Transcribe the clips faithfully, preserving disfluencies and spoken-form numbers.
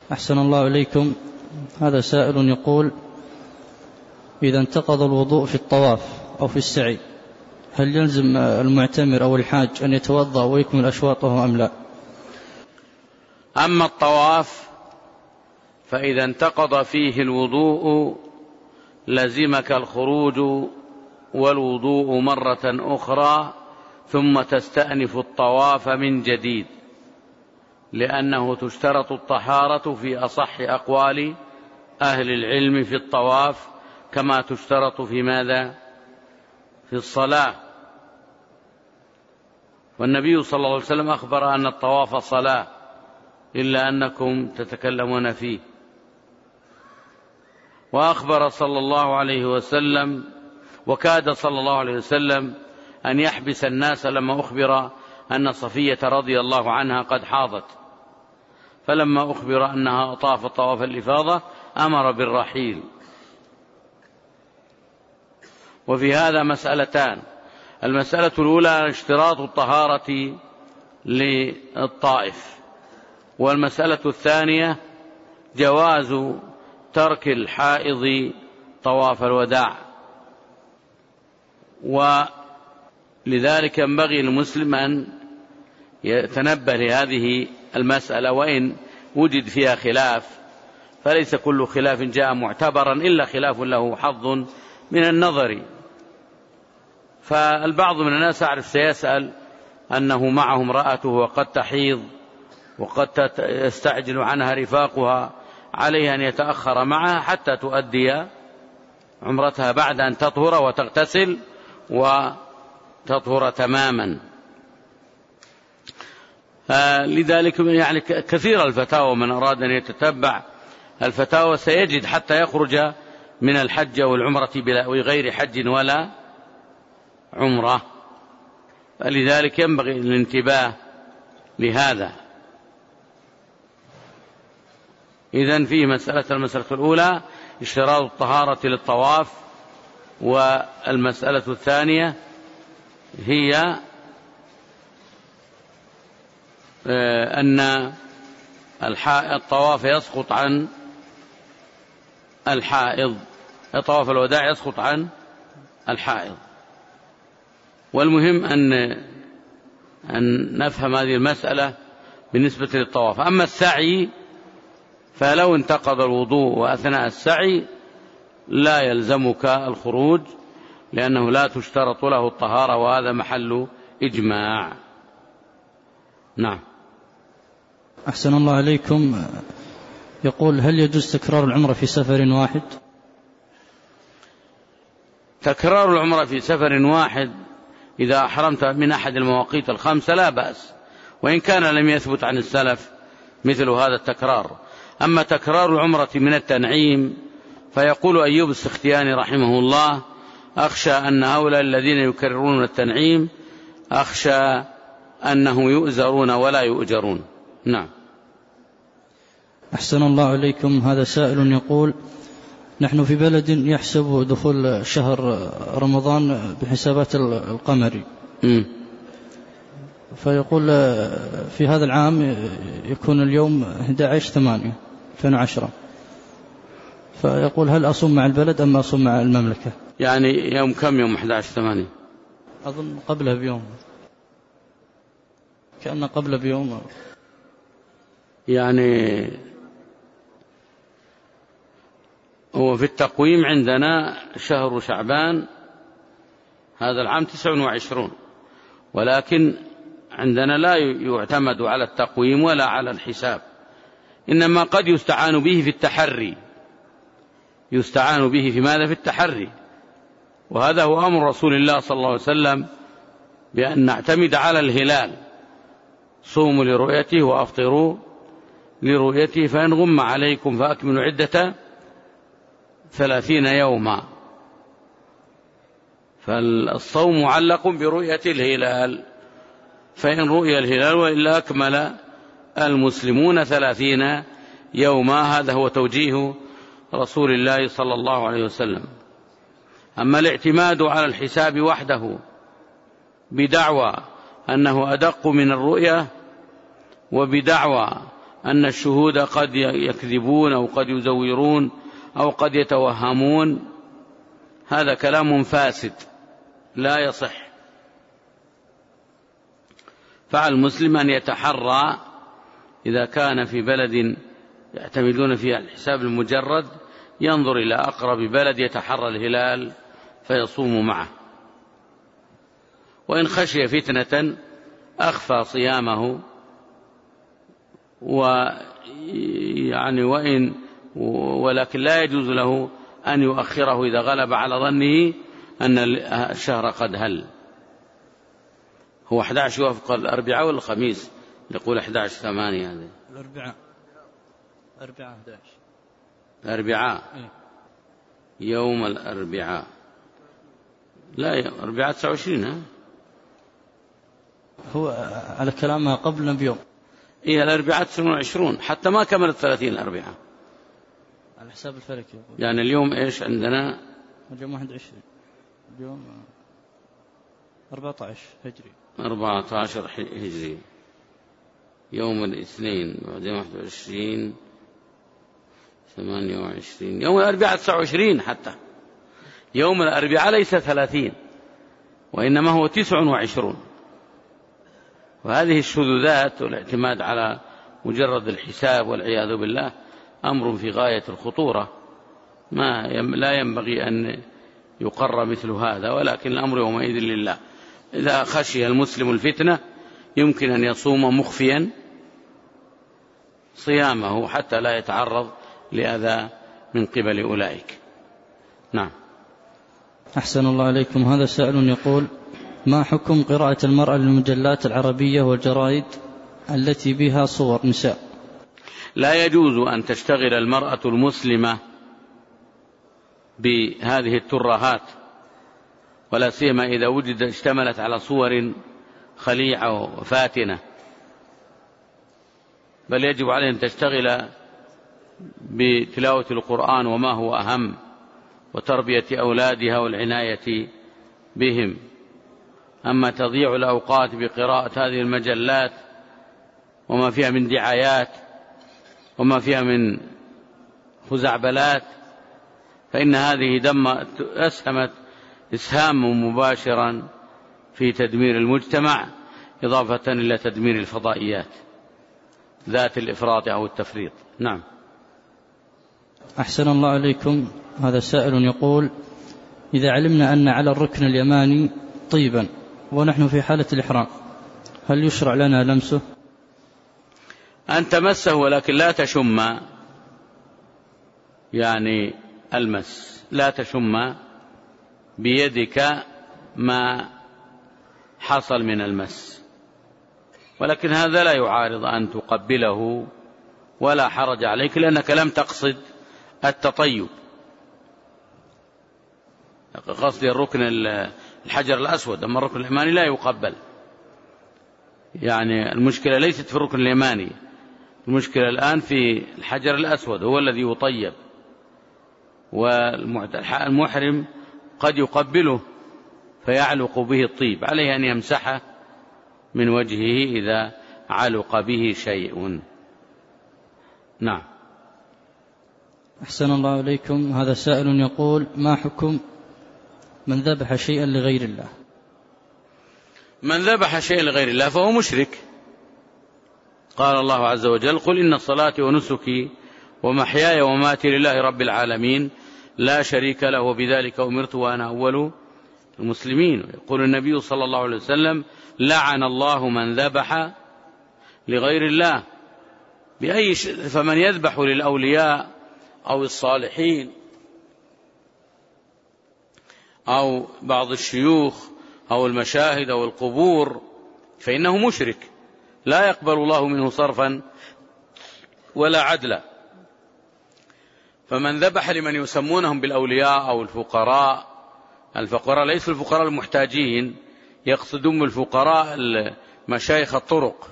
أحسن الله إليكم. هذا سائل يقول: إذا انتقض الوضوء في الطواف أو في السعي هل يلزم المعتمر أو الحاج أن يتوضأ ويكمل أشواطه أم لا؟ أما الطواف فإذا انتقض فيه الوضوء لزمك الخروج والوضوء مرة أخرى ثم تستأنف الطواف من جديد، لأنه تشترط الطهارة في أصح أقوال أهل العلم في الطواف كما تشترط في ماذا؟ في الصلاة. والنبي صلى الله عليه وسلم أخبر أن الطواف صلاة إلا أنكم تتكلمون فيه. وأخبر صلى الله عليه وسلم وكاد صلى الله عليه وسلم أن يحبس الناس لما أخبر أن صفية رضي الله عنها قد حاضت، فلما أخبر أنها طافت طواف الإفاضة أمر بالرحيل. وفي هذا مسألتان: المسألة الأولى اشتراط الطهارة للطائف، والمسألة الثانية جواز ترك الحائض طواف الوداع. ولذلك ينبغي المسلم أن يتنبه لهذه المسألة، وإن وجد فيها خلاف فليس كل خلاف جاء معتبرا إلا خلاف له حظ من النظر. فالبعض من الناس أعرف سيسأل أنه معه امرأته وقد تحيض وقد يستعجل عنها رفاقها، عليه أن يتأخر معها حتى تؤدي عمرتها بعد أن تطهر وتغتسل وتطهر تماما. لذلك يعني كثير الفتاوى، من أراد أن يتتبع الفتاوى سيجد حتى يخرج من الحج والعمرة بغير حج ولا عمرة. فلذلك ينبغي الانتباه لهذا. إذن فيه مسألة: المسألة الأولى اشتراط الطهارة للطواف، والمسألة الثانية هي أن الطواف يسقط عن الحائض، طواف الوداع يسقط عن الحائض. والمهم أن أن نفهم هذه المسألة بالنسبة للطواف. أما السعي فلو انتقض الوضوء وأثناء السعي لا يلزمك الخروج، لأنه لا تشترط له الطهارة، وهذا محل إجماع. نعم. أحسن الله عليكم. يقول: هل يجوز تكرار العمرة في سفر واحد؟ تكرار العمرة في سفر واحد إذا أحرمت من أحد المواقيت الخمسة لا بأس، وإن كان لم يثبت عن السلف مثل هذا التكرار. أما تكرار العمرة من التنعيم فيقول أيوب السختياني رحمه الله: أخشى أن هؤلاء الذين يكررون التنعيم أخشى أنه يؤزرون ولا يؤجرون. نعم. أحسن الله عليكم. هذا سائل يقول: نحن في بلد يحسب دخول شهر رمضان بحسابات القمري، م. فيقول في هذا العام يكون اليوم أحد عشر ثمانية ألفين وعشرة، فيقول: هل أصوم مع البلد أم أصوم مع المملكة؟ يعني يوم كم؟ يوم أحد عشر ثمانية أظن قبله بيوم، كأنه قبله بيوم. يعني هو في التقويم عندنا شهر شعبان هذا العام تسع وعشرون، ولكن عندنا لا يعتمد على التقويم ولا على الحساب، إنما قد يستعان به في التحري، يستعان به في ماذا؟ في التحري. وهذا هو أمر رسول الله صلى الله عليه وسلم بأن نعتمد على الهلال: صوموا لرؤيته وأفطروا لرؤيته، فإن غم عليكم فأكملوا عدة ثلاثين يوما. فالصوم معلق برؤية الهلال، فإن رؤي الهلال وإلا أكمل المسلمون ثلاثين يوما. هذا هو توجيه رسول الله صلى الله عليه وسلم. أما الاعتماد على الحساب وحده بدعوى أنه أدق من الرؤية، وبدعوى أن الشهود قد يكذبون أو قد يزورون أو قد يتوهمون، هذا كلام فاسد لا يصح. فعلى المسلم أن يتحرى إذا كان في بلد يعتمدون فيها الحساب المجرد، ينظر إلى أقرب بلد يتحرى الهلال فيصوم معه، وإن خشي فتنة أخفى صيامه، ويعني وإن ولكن لا يجوز له أن يؤخره إذا غلب على ظنه أن الشهر قد هل. هو أحد عشر يوافق الأربعاء والخميس، يقول أحد عشر ثمانية هذه الأربعاء أربعاء أحد عشر الأربعاء يوم الأربعاء، لا يوم أربعاء تسعة وعشرين. ها هو على كلامها قبلنا بيوم. إيه الأربعاء تسعة وعشرون، حتى ما كملت ثلاثين الأربعاء على حساب الفلكي. يعني اليوم إيش عندنا؟ اليوم واحد وعشرين، اليوم أربعة عشر هجري. أربعة عشر هجري، يوم الاثنين، بعدين واحد وعشرين، ثمانية وعشرين، يوم الأربعاء تسعة وعشرين. حتى يوم الأربعاء ليس ثلاثين، وإنما هو تسع وعشرون. وهذه الشذوذات والاعتماد على مجرد الحساب والعياذ بالله أمر في غاية الخطورة، ما لا ينبغي أن يقر مثل هذا، ولكن الأمر يومئذ لله. إذا خشي المسلم الفتنة يمكن أن يصوم مخفيا صيامه حتى لا يتعرض لأذى من قبل أولئك. نعم. أحسن الله عليكم. هذا سائل يقول: ما حكم قراءة المرأة للمجلات العربية والجرائد التي بها صور نساء؟ لا يجوز أن تشتغل المرأة المسلمة بهذه الترهات، ولا سيما إذا وجد اشتملت على صور خليعة وفاتنة، بل يجب عليها أن تشتغل بتلاوة القرآن وما هو أهم، وتربية أولادها والعناية بهم. أما تضيع الأوقات بقراءة هذه المجلات وما فيها من دعايات وما فيها من خزعبلات، فإن هذه دم أسهمت إسهام مباشرا في تدمير المجتمع، إضافة إلى تدمير الفضائيات ذات الإفراط أو التفريط. نعم. أحسن الله عليكم. هذا سائل يقول: إذا علمنا أن على الركن اليماني طيبا ونحن في حالة الإحرام، هل يشرع لنا لمسه؟ أن تمسه ولكن لا تشم، يعني المس، لا تشم بيدك ما حصل من المس، ولكن هذا لا يعارض أن تقبله ولا حرج عليك، لأنك لم تقصد التطيب. قصد الركن الحجر الأسود، أما الركن اليماني لا يقبل. يعني المشكلة ليست في الركن اليماني، المشكلة الآن في الحجر الأسود، هو الذي يطيب، والمحرم قد يقبله فيعلق به الطيب، عليه أن يمسحه من وجهه إذا علق به شيء. نعم. أحسن الله عليكم. هذا سائل يقول: ما حكم من ذبح شيئا لغير الله؟ من ذبح شيئا لغير الله فهو مشرك. قال الله عز وجل: قل إن صلاتي ونسكي ومحياي ومماتي لله رب العالمين لا شريك له وبذلك أمرت وأنا أول المسلمين. يقول النبي صلى الله عليه وسلم: لعن الله من ذبح لغير الله بأي شيء. فمن يذبح للأولياء أو الصالحين أو بعض الشيوخ أو المشاهد أو القبور فإنه مشرك، لا يقبل الله منه صرفا ولا عدلا. فمن ذبح لمن يسمونهم بالأولياء أو الفقراء، الفقراء ليسوا الفقراء المحتاجين، يقصدون بالفقراء مشايخ الطرق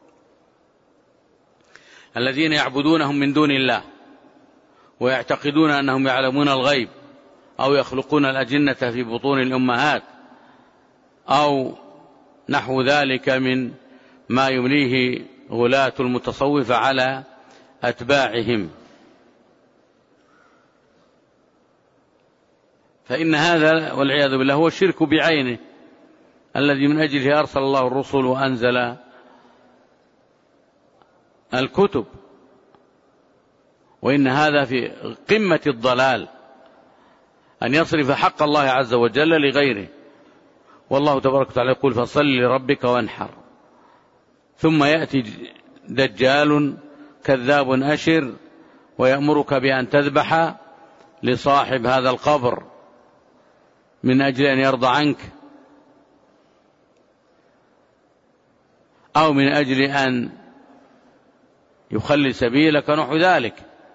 الذين يعبدونهم من دون الله ويعتقدون أنهم يعلمون الغيب أو يخلقون الأجنة في بطون الأمهات أو نحو ذلك من ما يمليه غلاة المتصوفة على أتباعهم. فإن هذا والعياذ بالله هو الشرك بعينه الذي من أجله أرسل الله الرسل وأنزل الكتب، وإن هذا في قمة الضلال أن يصرف حق الله عز وجل لغيره. والله تبارك وتعالى يقول فصل لربك وانحر، ثم يأتي دجال كذاب أشر ويأمرك بأن تذبح لصاحب هذا القبر من أجل أن يرضى عنك، أو من أجل أن يخلي سبيلك نحو ذلك.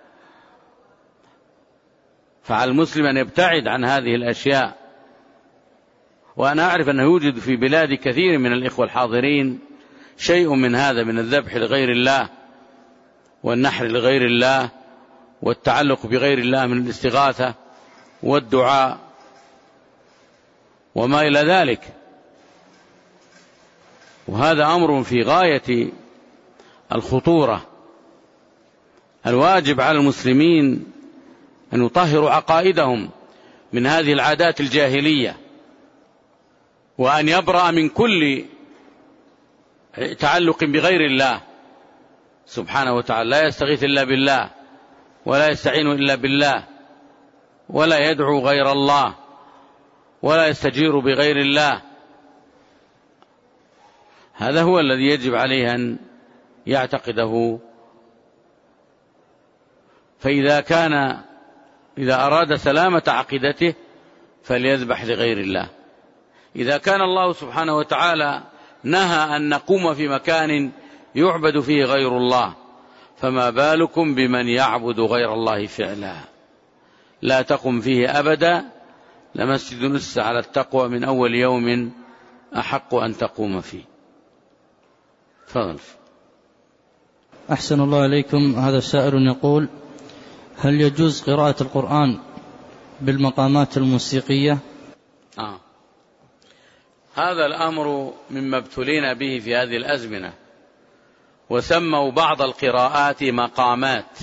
فعلى المسلم أن يبتعد عن هذه الأشياء. وأنا أعرف أنه يوجد في بلاد كثير من الإخوة الحاضرين شيء من هذا، من الذبح لغير الله والنحر لغير الله والتعلق بغير الله من الاستغاثة والدعاء وما إلى ذلك. وهذا أمر في غاية الخطورة. الواجب على المسلمين أن يطهروا عقائدهم من هذه العادات الجاهلية، وأن يبرأ من كل تعلق بغير الله سبحانه وتعالى. لا يستغيث إلا بالله، ولا يستعين إلا بالله، ولا يدعو غير الله، ولا يستجير بغير الله. هذا هو الذي يجب عليه أن يعتقده. فإذا كان إذا أراد سلامة عقيدته فليذبح لغير الله. إذا كان الله سبحانه وتعالى نهى أن نقوم في مكان يعبد فيه غير الله، فما بالكم بمن يعبد غير الله فعلا. لا تقم فيه أبدا، لمسجد نسس على التقوى من أول يوم أحق أن تقوم فيه. تفضل. أحسن الله إليكم. هذا سائل يقول: هل يجوز قراءة القرآن بالمقامات الموسيقية؟ آه. هذا الأمر مما ابتلينا به في هذه الأزمنة، وسموا بعض القراءات مقامات،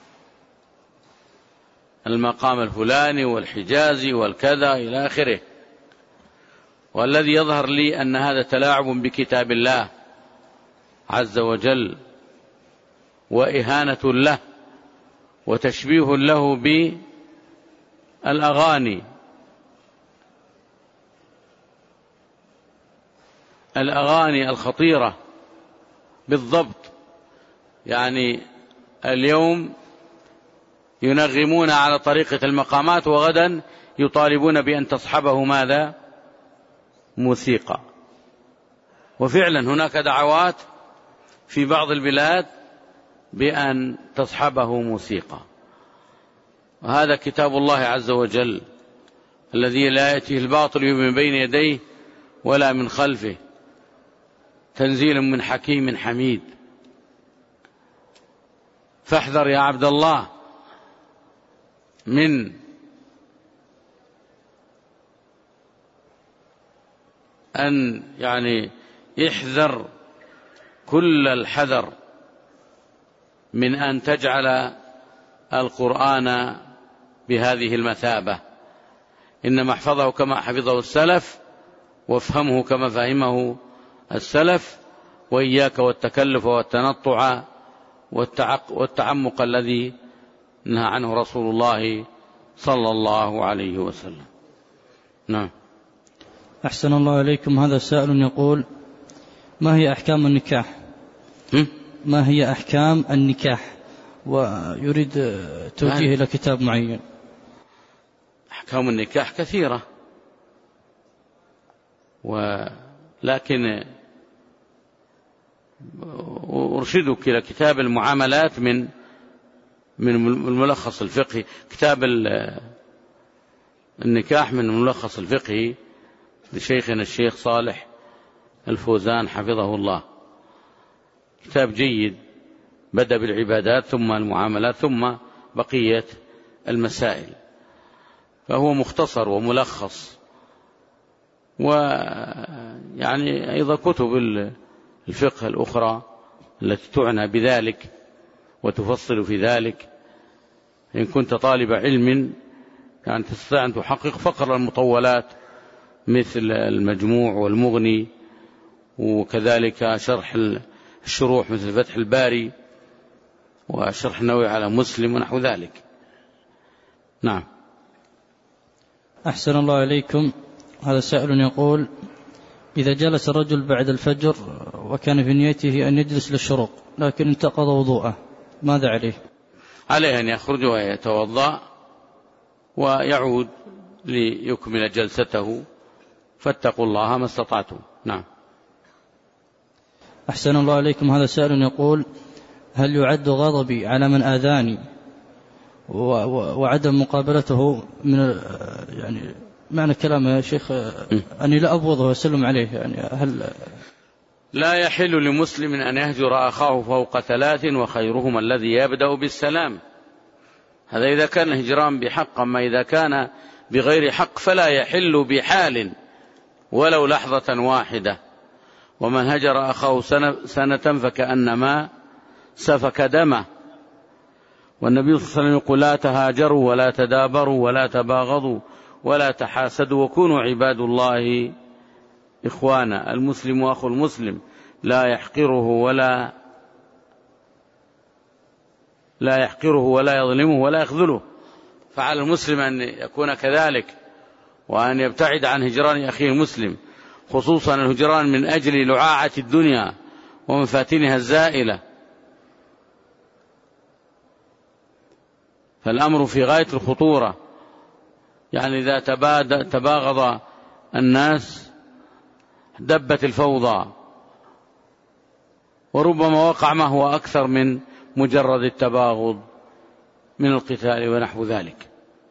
المقام الفلاني والحجازي والكذا إلى آخره. والذي يظهر لي أن هذا تلاعب بكتاب الله عز وجل، وإهانة له، وتشبيه له بالأغاني الأغاني الخطيرة بالضبط. يعني اليوم ينغمون على طريقة المقامات، وغدا يطالبون بأن تصحبه ماذا؟ موسيقى. وفعلا هناك دعوات في بعض البلاد بأن تصحبه موسيقى. وهذا كتاب الله عز وجل الذي لا يأتيه الباطل من بين يديه ولا من خلفه، تنزيل من حكيم حميد. فاحذر يا عبد الله من أن يعني احذر كل الحذر من أن تجعل القرآن بهذه المثابة. إنما احفظه كما حفظه السلف، وافهمه كما فهمه السلف، وإياك والتكلف والتنطع والتعمق الذي نهى عنه رسول الله صلى الله عليه وسلم. نعم. أحسن الله إليكم. هذا سائل يقول: ما هي أحكام النكاح؟ م? ما هي أحكام النكاح؟ ويريد توجيه إلى كتاب معين. أحكام النكاح كثيرة، ولكن أرشدك إلى كتاب المعاملات من من الملخص الفقهي. كتاب النكاح من الملخص الفقهي لشيخنا الشيخ صالح الفوزان حفظه الله. كتاب جيد، بدأ بالعبادات ثم المعاملات ثم بقية المسائل، فهو مختصر وملخص. ويعني أيضا كتب الفقه الأخرى التي تعنى بذلك وتفصل في ذلك. إن كنت طالب علم يعني تستطيع أن تحقق فقر المطولات مثل المجموع والمغني، وكذلك شرح الشروح مثل فتح الباري وشرح النووي على مسلم ونحو ذلك. نعم. أحسن الله إليكم. هذا سائل يقول: إذا جلس الرجل بعد الفجر وكان في نيته أن يجلس للشروق لكن انتقض وضوءه، ماذا عليه؟ عليه أن يخرج ويتوضأ ويعود ليكمل جلسته، فاتقوا الله ما استطعتم. نعم. أحسن الله عليكم. هذا سائل يقول: هل يعد غضبي على من آذاني وعدم مقابلته من يعني معنى كلامه يا شيخ أني لا أبغضه وأسلم عليه، يعني هل لا يحل لمسلم أن يهجر أخاه فوق ثلاث وخيرهما الذي يبدأ بالسلام؟ هذا إذا كان هجران بحق، أما إذا كان بغير حق فلا يحل بحال ولو لحظة واحدة. ومن هجر أخاه سنة فكأنما سفك دمه. والنبي صلى الله عليه وسلم يقول: لا تهاجروا ولا تدابروا ولا تباغضوا ولا تحاسدوا وكونوا عباد الله إخوانا. المسلم أخو المسلم لا يحقره ولا لا يحقره ولا يظلمه ولا يخذله. فعلى المسلم أن يكون كذلك، وأن يبتعد عن هجران أخيه المسلم، خصوصا الهجران من أجل لعاعة الدنيا ومفاتنها الزائلة. فالأمر في غاية الخطورة. يعني إذا تباغض الناس دبت الفوضى، وربما وقع ما هو أكثر من مجرد التباغض من القتال ونحو ذلك.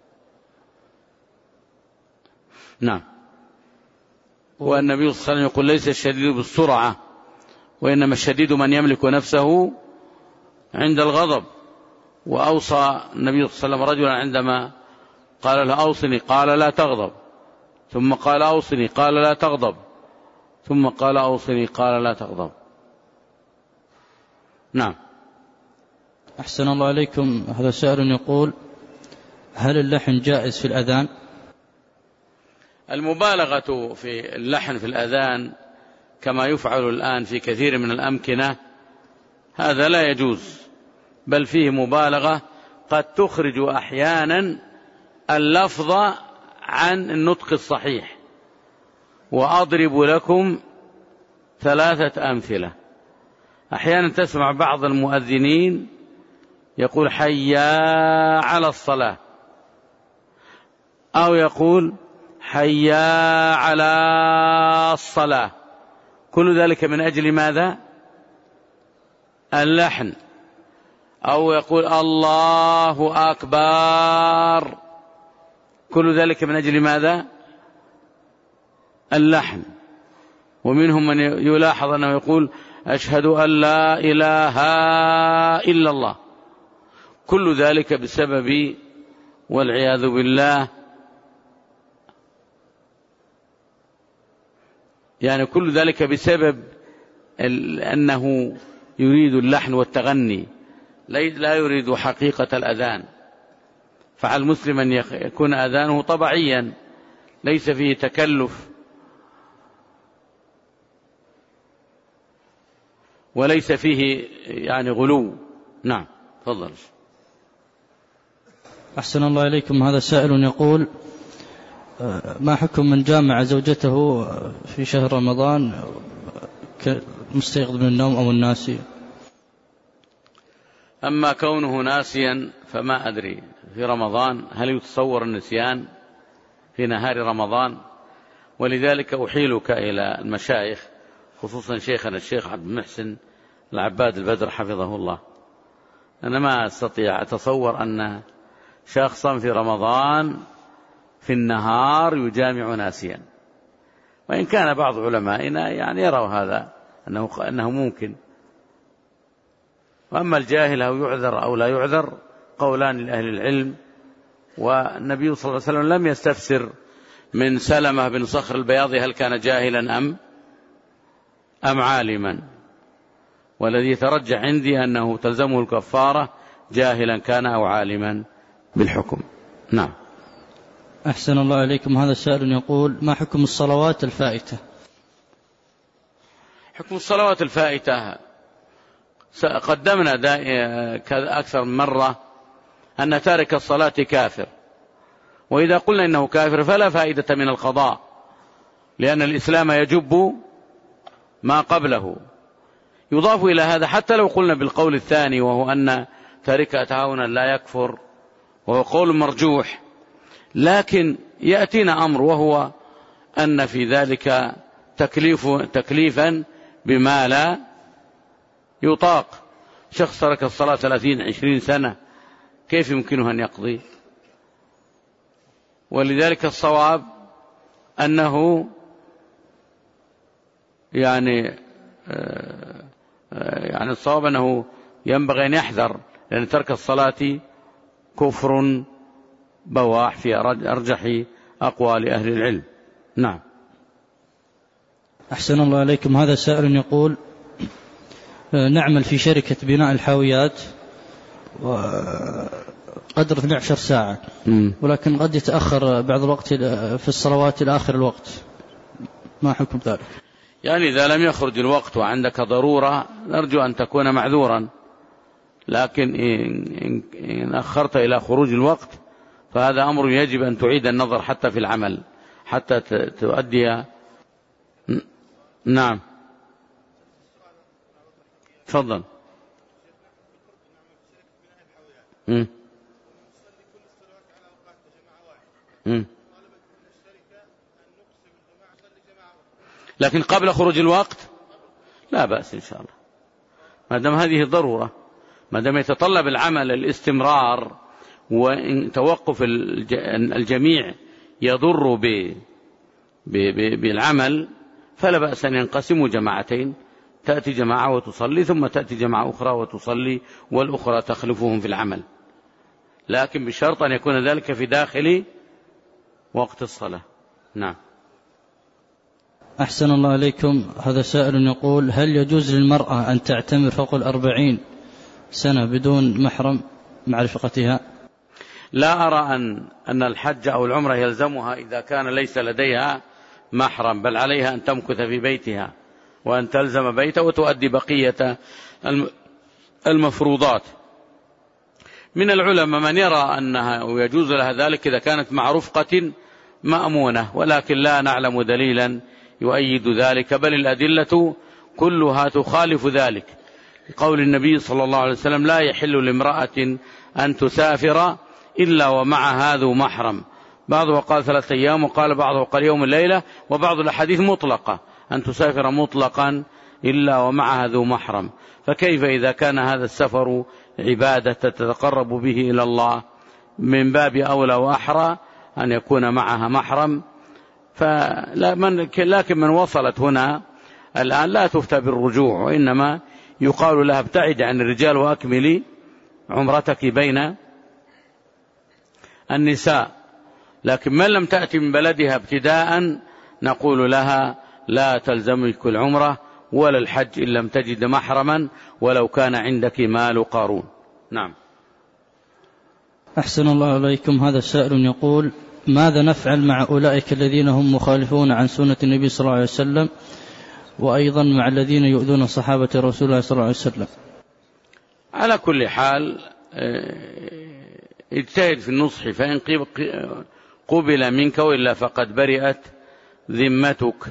نعم. والنبي صلى الله عليه وسلم يقول: ليس الشديد بالسرعة وإنما الشديد من يملك نفسه عند الغضب. وأوصى النبي صلى الله عليه وسلم رجلا عندما قال له: أوصني، قال: لا تغضب. ثم قال: أوصني، قال: لا تغضب. ثم قال: أوصني، قال: لا تغضب. نعم. أحسن الله عليكم. هذا سائل يقول: هل اللحن جائز في الأذان؟ المبالغة في اللحن في الأذان كما يفعل الآن في كثير من الأمكنة هذا لا يجوز، بل فيه مبالغة قد تخرج أحيانا اللفظ عن النطق الصحيح. وأضرب لكم ثلاثة أمثلة. أحيانا تسمع بعض المؤذنين يقول: حيا على الصلاة، أو يقول: حيا على الصلاة. كل ذلك من أجل ماذا؟ اللحن. أو يقول: الله أكبر. كل ذلك من أجل ماذا؟ اللحن. ومنهم من يلاحظ أنه يقول: أشهد أن لا إله إلا الله. كل ذلك بسبب والعياذ بالله يعني كل ذلك بسبب أنه يريد اللحن والتغني، لا يريد حقيقة الأذان. فعلى المسلم أن يكون أذانه طبيعيا ليس فيه تكلف وليس فيه يعني غلو. نعم. تفضل. أحسن الله إليكم. هذا سائل يقول: ما حكم من جامع زوجته في شهر رمضان مستيقظ من النوم أو الناسي؟ أما كونه ناسيا فما أدري في رمضان هل يتصور النسيان في نهار رمضان؟ ولذلك أحيلك إلى المشايخ، خصوصا شيخنا الشيخ عبد المحسن العباد البدر حفظه الله. أنا ما أستطيع أتصور أن شخصا في رمضان في النهار يجامع ناسيا، وإن كان بعض علمائنا يعني يروا هذا أنه, أنه ممكن. وأما الجاهل أو يعذر أو لا يعذر قولان لأهل العلم. والنبي صلى الله عليه وسلم لم يستفسر من سلمة بن صخر البياضي هل كان جاهلا أم أم عالما. والذي يترجح عندي أنه تلزمه الكفارة جاهلا كان أو عالما بالحكم. نعم. أحسن الله عليكم. هذا سائل يقول: ما حكم الصلوات الفائتة؟ حكم الصلوات الفائتة قدمنا أكثر من مرة أن تارك الصلاة كافر، وإذا قلنا إنه كافر فلا فائدة من القضاء، لأن الإسلام يجب ما قبله. يضاف إلى هذا حتى لو قلنا بالقول الثاني، وهو أن تارك تهاونا لا يكفر، وهو قول مرجوح، لكن يأتينا أمر وهو أن في ذلك تكليف تكليفا بما لا يطاق. شخص ترك الصلاة ثلاثين عشرين سنة، كيف يمكنه أن يقضي؟ ولذلك الصواب أنه يعني يعني الصواب أنه ينبغي أن يحذر، لأن ترك الصلاة كفر بواح في أرجح أقوال أهل العلم. نعم. أحسن الله عليكم. هذا سائل يقول: نعمل في شركة بناء الحاويات قدر اثنتي عشرة ساعة، ولكن قد يتأخر بعض الوقت في الصلوات إلى آخر الوقت، ما حكم ذلك؟ يعني إذا لم يخرج الوقت وعندك ضرورة نرجو أن تكون معذورا، لكن إن أخرت إلى خروج الوقت فهذا أمر يجب أن تعيد النظر حتى في العمل حتى تؤدي. نعم. تفضل. م. م. لكن قبل خروج الوقت لا بأس إن شاء الله، ما دام هذه ضرورة، ما دام يتطلب العمل الاستمرار، وإن توقف الجميع يضر بالعمل فلا بأس أن ينقسموا جماعتين، تأتي جماعة وتصلي ثم تأتي جماعة أخرى وتصلي والأخرى تخلفهم في العمل، لكن بشرط أن يكون ذلك في داخل وقت الصلاة. نعم. أحسن الله عليكم. هذا سائل يقول: هل يجوز للمرأة أن تعتمر فوق الأربعين سنة بدون محرم مع رفقتها؟ لا أرى أن أن الحج أو العمرة يلزمها إذا كان ليس لديها محرم، بل عليها أن تمكث في بيتها وأن تلزم بيته وتؤدي بقية المفروضات. من العلماء من يرى أنها ويجوز لها ذلك إذا كانت مع رفقة مأمونة، ولكن لا نعلم دليلا يؤيد ذلك، بل الأدلة كلها تخالف ذلك. قول النبي صلى الله عليه وسلم: لا يحل لامرأة أن تسافر إلا ومعها ذو محرم. بعضه قال ثلاثة أيام، وقال بعضه قال يوم الليلة، وبعض الأحاديث مطلقة أن تسافر مطلقا إلا ومعها ذو محرم. فكيف إذا كان هذا السفر عبادة تتقرب به إلى الله، من باب أولى وأحرى أن يكون معها محرم. لكن من وصلت هنا الآن لا تفتى بالرجوع، وإنما يقال لها ابتعد عن الرجال وأكملي عمرتك بين النساء. لكن من لم تأتي من بلدها ابتداء نقول لها لا تلزمك العمرة ولا الحج إن لم تجد محرما ولو كان عندك مال قارون. نعم. أحسن الله عليكم. هذا السائل يقول: ماذا نفعل مع أولئك الذين هم مخالفون عن سنة النبي صلى الله عليه وسلم، وأيضا مع الذين يؤذون صحابة رسول الله صلى الله عليه وسلم؟ على كل حال اجتهد في النصح، فإن قبل منك وإلا فقد برئت ذمتك.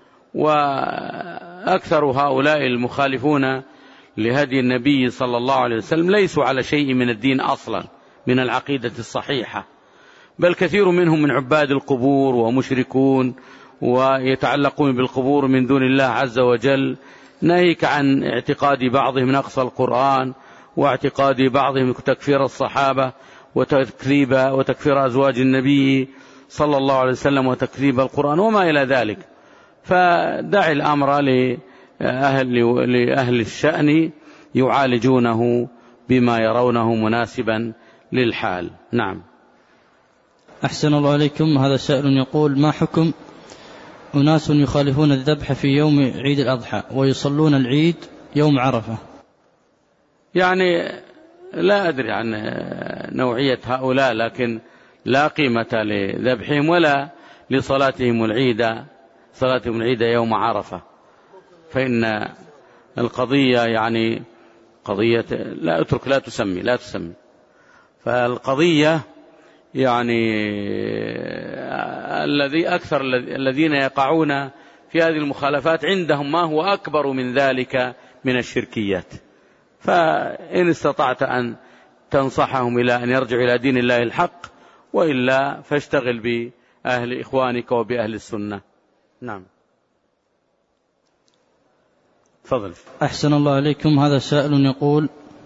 وأكثر هؤلاء المخالفون لهدي النبي صلى الله عليه وسلم ليسوا على شيء من الدين أصلا من العقيدة الصحيحة، بل كثير منهم من عباد القبور ومشركون ويتعلقون بالقبور من دون الله عز وجل، ناهيك عن اعتقاد بعضهم نقص القرآن، واعتقاد بعضهم تكفير الصحابة وتكذيب وتكفير أزواج النبي صلى الله عليه وسلم وتكذيب القرآن وما إلى ذلك. فدع الأمر لأهل, لأهل الشأن يعالجونه بما يرونه مناسبا للحال. نعم. أحسن الله عليكم. هذا سائل يقول: ما حكم أناس يخالفون الذبح في يوم عيد الأضحى ويصلون العيد يوم عرفة؟ يعني لا أدري عن نوعية هؤلاء، لكن لا قيمة لذبحهم ولا لصلاتهم العيد، صلاتهم العيد يوم عرفة، فإن القضية يعني قضية لا أترك لا تسمي لا تسمي فالقضية يعني الذي أكثر الذين يقعون في هذه المخالفات عندهم ما هو أكبر من ذلك من الشركيات. فإن استطعت أن تنصحهم إلى أن يرجعوا إلى دين الله الحق، وإلا فاشتغل بأهل إخوانك وبأهل السنة. نعم تفضل. أحسن الله عليكم. هذا سائل يقول: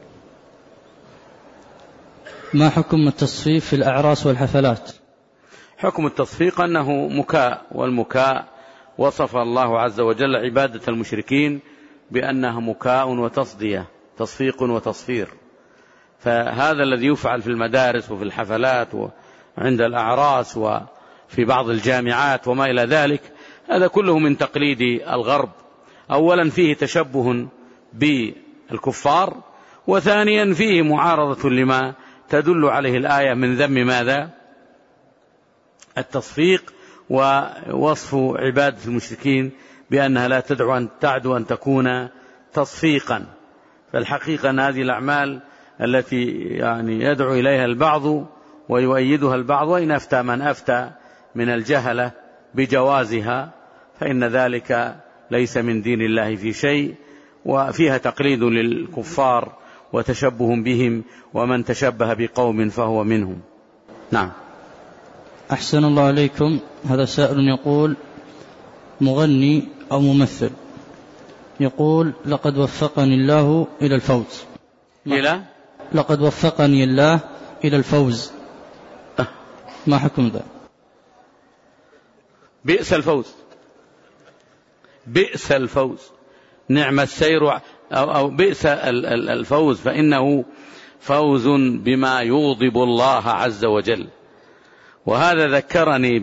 ما حكم التصفيق في الأعراس والحفلات؟ حكم التصفيق أنه مكاء، والمكاء وصف الله عز وجل عبادة المشركين بأنها مكاء وتصدية، تصفيق وتصفير. فهذا الذي يفعل في المدارس وفي الحفلات وعند الأعراس وفي بعض الجامعات وما إلى ذلك، هذا كله من تقليد الغرب. أولا فيه تشبه بالكفار، وثانيا فيه معارضة لما تدل عليه الآية من ذم ماذا؟ التصفيق، ووصف عبادة المشركين بأنها لا تدعو أن تعدو أن تكون تصفيقا. فالحقيقة أن هذه الأعمال التي يعني يدعو إليها البعض ويؤيدها البعض، وإن أفتى من أفتى من الجهلة بجوازها، فإن ذلك ليس من دين الله في شيء، وفيها تقليد للكفار وتشبه بهم، ومن تشبه بقوم فهو منهم. نعم. أحسن الله عليكم. هذا سائل يقول: مغني أو ممثل يقول: لقد وفقني الله إلى الفوز. إلى لقد وفقني الله إلى الفوز، ما حكم ذا؟ بئس الفوز، بئس الفوز، نعم السير أو, أو بئس الفوز، فإنه فوز بما يغضب الله عز وجل. وهذا ذكرني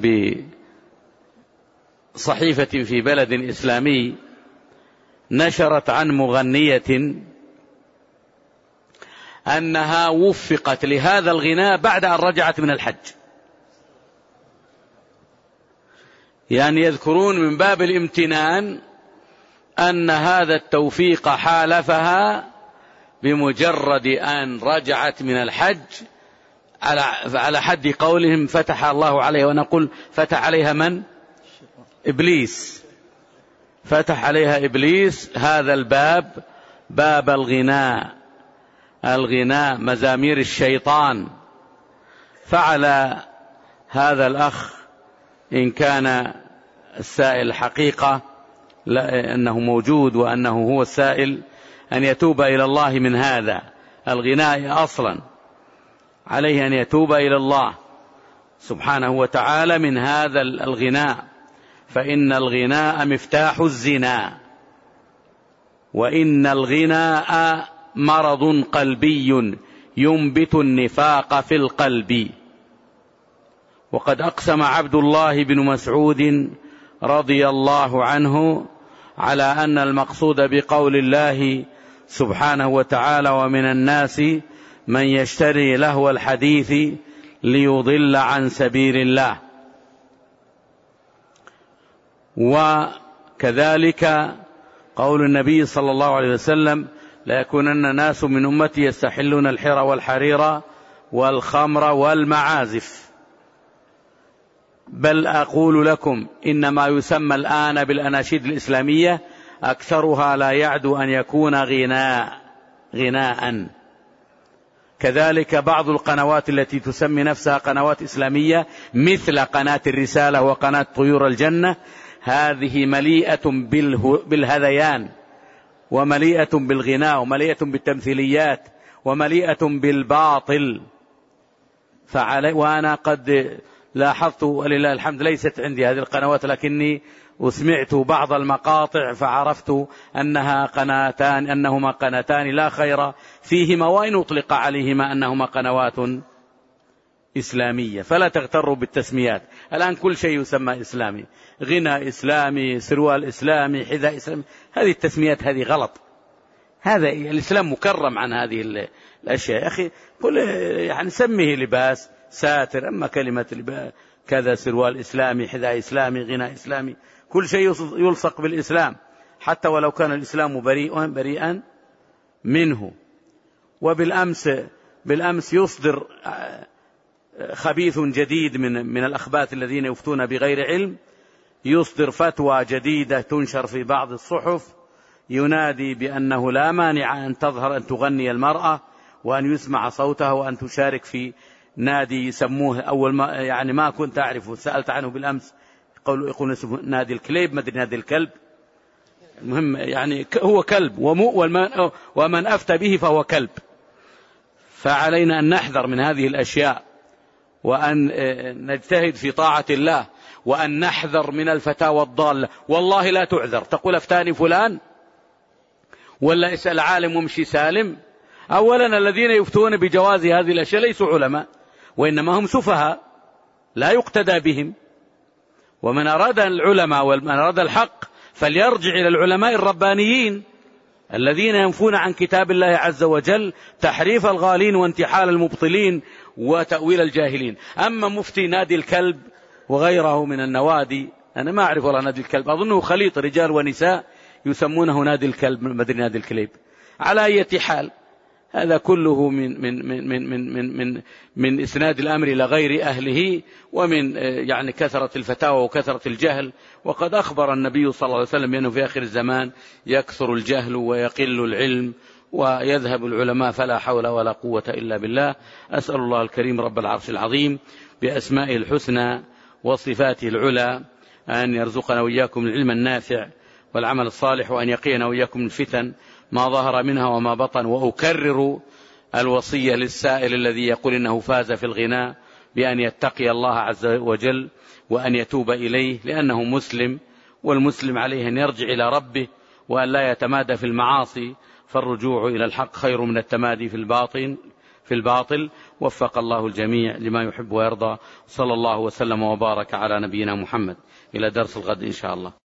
بصحيفة في بلد إسلامي نشرت عن مغنية أنها وفقت لهذا الغناء بعد أن رجعت من الحج. يعني يذكرون من باب الامتنان أن هذا التوفيق حالفها بمجرد أن رجعت من الحج، على حد قولهم فتح الله عليها، ونقول فتح عليها من؟ إبليس، فتح عليها إبليس هذا الباب، باب الغناء، الغناء مزامير الشيطان. فعلى هذا الأخ إن كان السائل حقيقة أنه موجود وأنه هو السائل، أن يتوب إلى الله من هذا الغناء أصلا، عليه أن يتوب إلى الله سبحانه وتعالى من هذا الغناء، فإن الغناء مفتاح الزنا، وإن الغناء مرض قلبي ينبت النفاق في القلب. وقد أقسم عبد الله بن مسعود رضي الله عنه على أن المقصود بقول الله سبحانه وتعالى: ومن الناس من يشتري لهو الحديث ليضل عن سبيل الله. وكذلك قول النبي صلى الله عليه وسلم: لا يكونن ناس من أمتي يستحلون الحر والحرير والخمر والمعازف. بل أقول لكم إنما يسمى الآن بالأناشيد الإسلامية أكثرها لا يعدو أن يكون غناء غناء. كذلك بعض القنوات التي تسمي نفسها قنوات إسلامية مثل قناة الرسالة وقناة طيور الجنة، هذه مليئة بالهذيان، ومليئة بالغناء، ومليئة بالتمثيليات، ومليئة بالباطل. فعلي وأنا قد لاحظت ولله الحمد ليست عندي هذه القنوات، لكني وسمعت بعض المقاطع فعرفت أنها قناتان أنهما قناتان لا خير فيهما، وإن أطلق عليهما أنهما قنوات إسلامية. فلا تغتروا بالتسميات، الآن كل شيء يسمى إسلامي، غنى إسلامي، سروال إسلامي، حذاء إسلامي، هذه التسميات هذه غلط. هذا الإسلام مكرم عن هذه الأشياء. يا أخي قل يعني سميه لباس ساتر، أما كلمة لباس كذا سروال إسلامي حذاء إسلامي غناء إسلامي، كل شيء يلصق بالإسلام حتى ولو كان الإسلام بريئا بريئا منه. وبالأمس بالأمس يصدر خبيث جديد من من الأخباث الذين يفتون بغير علم، يصدر فتوى جديدة تنشر في بعض الصحف ينادي بأنه لا مانع أن تظهر أن تغني المرأة وأن يسمع صوتها وأن تشارك في نادي يسموه أول ما يعني ما كنت أعرفه، سألت عنه بالأمس، يقولوا يقولون اسمه نادي الكليب، ما أدري نادي الكلب، المهم يعني هو كلب، ومن أفتى به فهو كلب. فعلينا أن نحذر من هذه الأشياء وأن نجتهد في طاعة الله وأن نحذر من الفتاوى الضالة. والله لا تعذر، تقول أفتاني فلان ولا اسأل عالم وامشي سالم. أولا الذين يفتون بجواز هذه الأشياء ليسوا علماء وإنما هم سفهاء لا يقتدى بهم. ومن أراد العلماء ومن أراد الحق فليرجع إلى العلماء الربانيين الذين ينفون عن كتاب الله عز وجل تحريف الغالين وانتحال المبطلين وتأويل الجاهلين. أما مفتي نادي الكلب وغيره من النوادي، أنا ما أعرف والله نادي الكلب، أظنه خليط رجال ونساء يسمونه نادي الكلب مدري نادي الكليب. على أي حال هذا كله من من من من من من من, من إسناد الأمر إلى غير أهله ومن يعني كثرة الفتاوى وكثرة الجهل. وقد أخبر النبي صلى الله عليه وسلم بأنه في آخر الزمان يكثر الجهل ويقل العلم ويذهب العلماء، فلا حول ولا قوة إلا بالله. أسأل الله الكريم رب العرش العظيم بأسمائه الحسنى وصفاته العلى أن يرزقنا وإياكم العلم النافع والعمل الصالح، وأن يقينا وإياكم الفتن ما ظهر منها وما بطن. وأكرر الوصية للسائل الذي يقول إنه فاز في الغناء بأن يتقي الله عز وجل وأن يتوب إليه، لأنه مسلم، والمسلم عليه أن يرجع إلى ربه وأن لا يتمادى في المعاصي، فالرجوع إلى الحق خير من التمادي في الباطل في الباطل. وفق الله الجميع لما يحب ويرضى. صلى الله وسلم وبارك على نبينا محمد. إلى درس الغد إن شاء الله.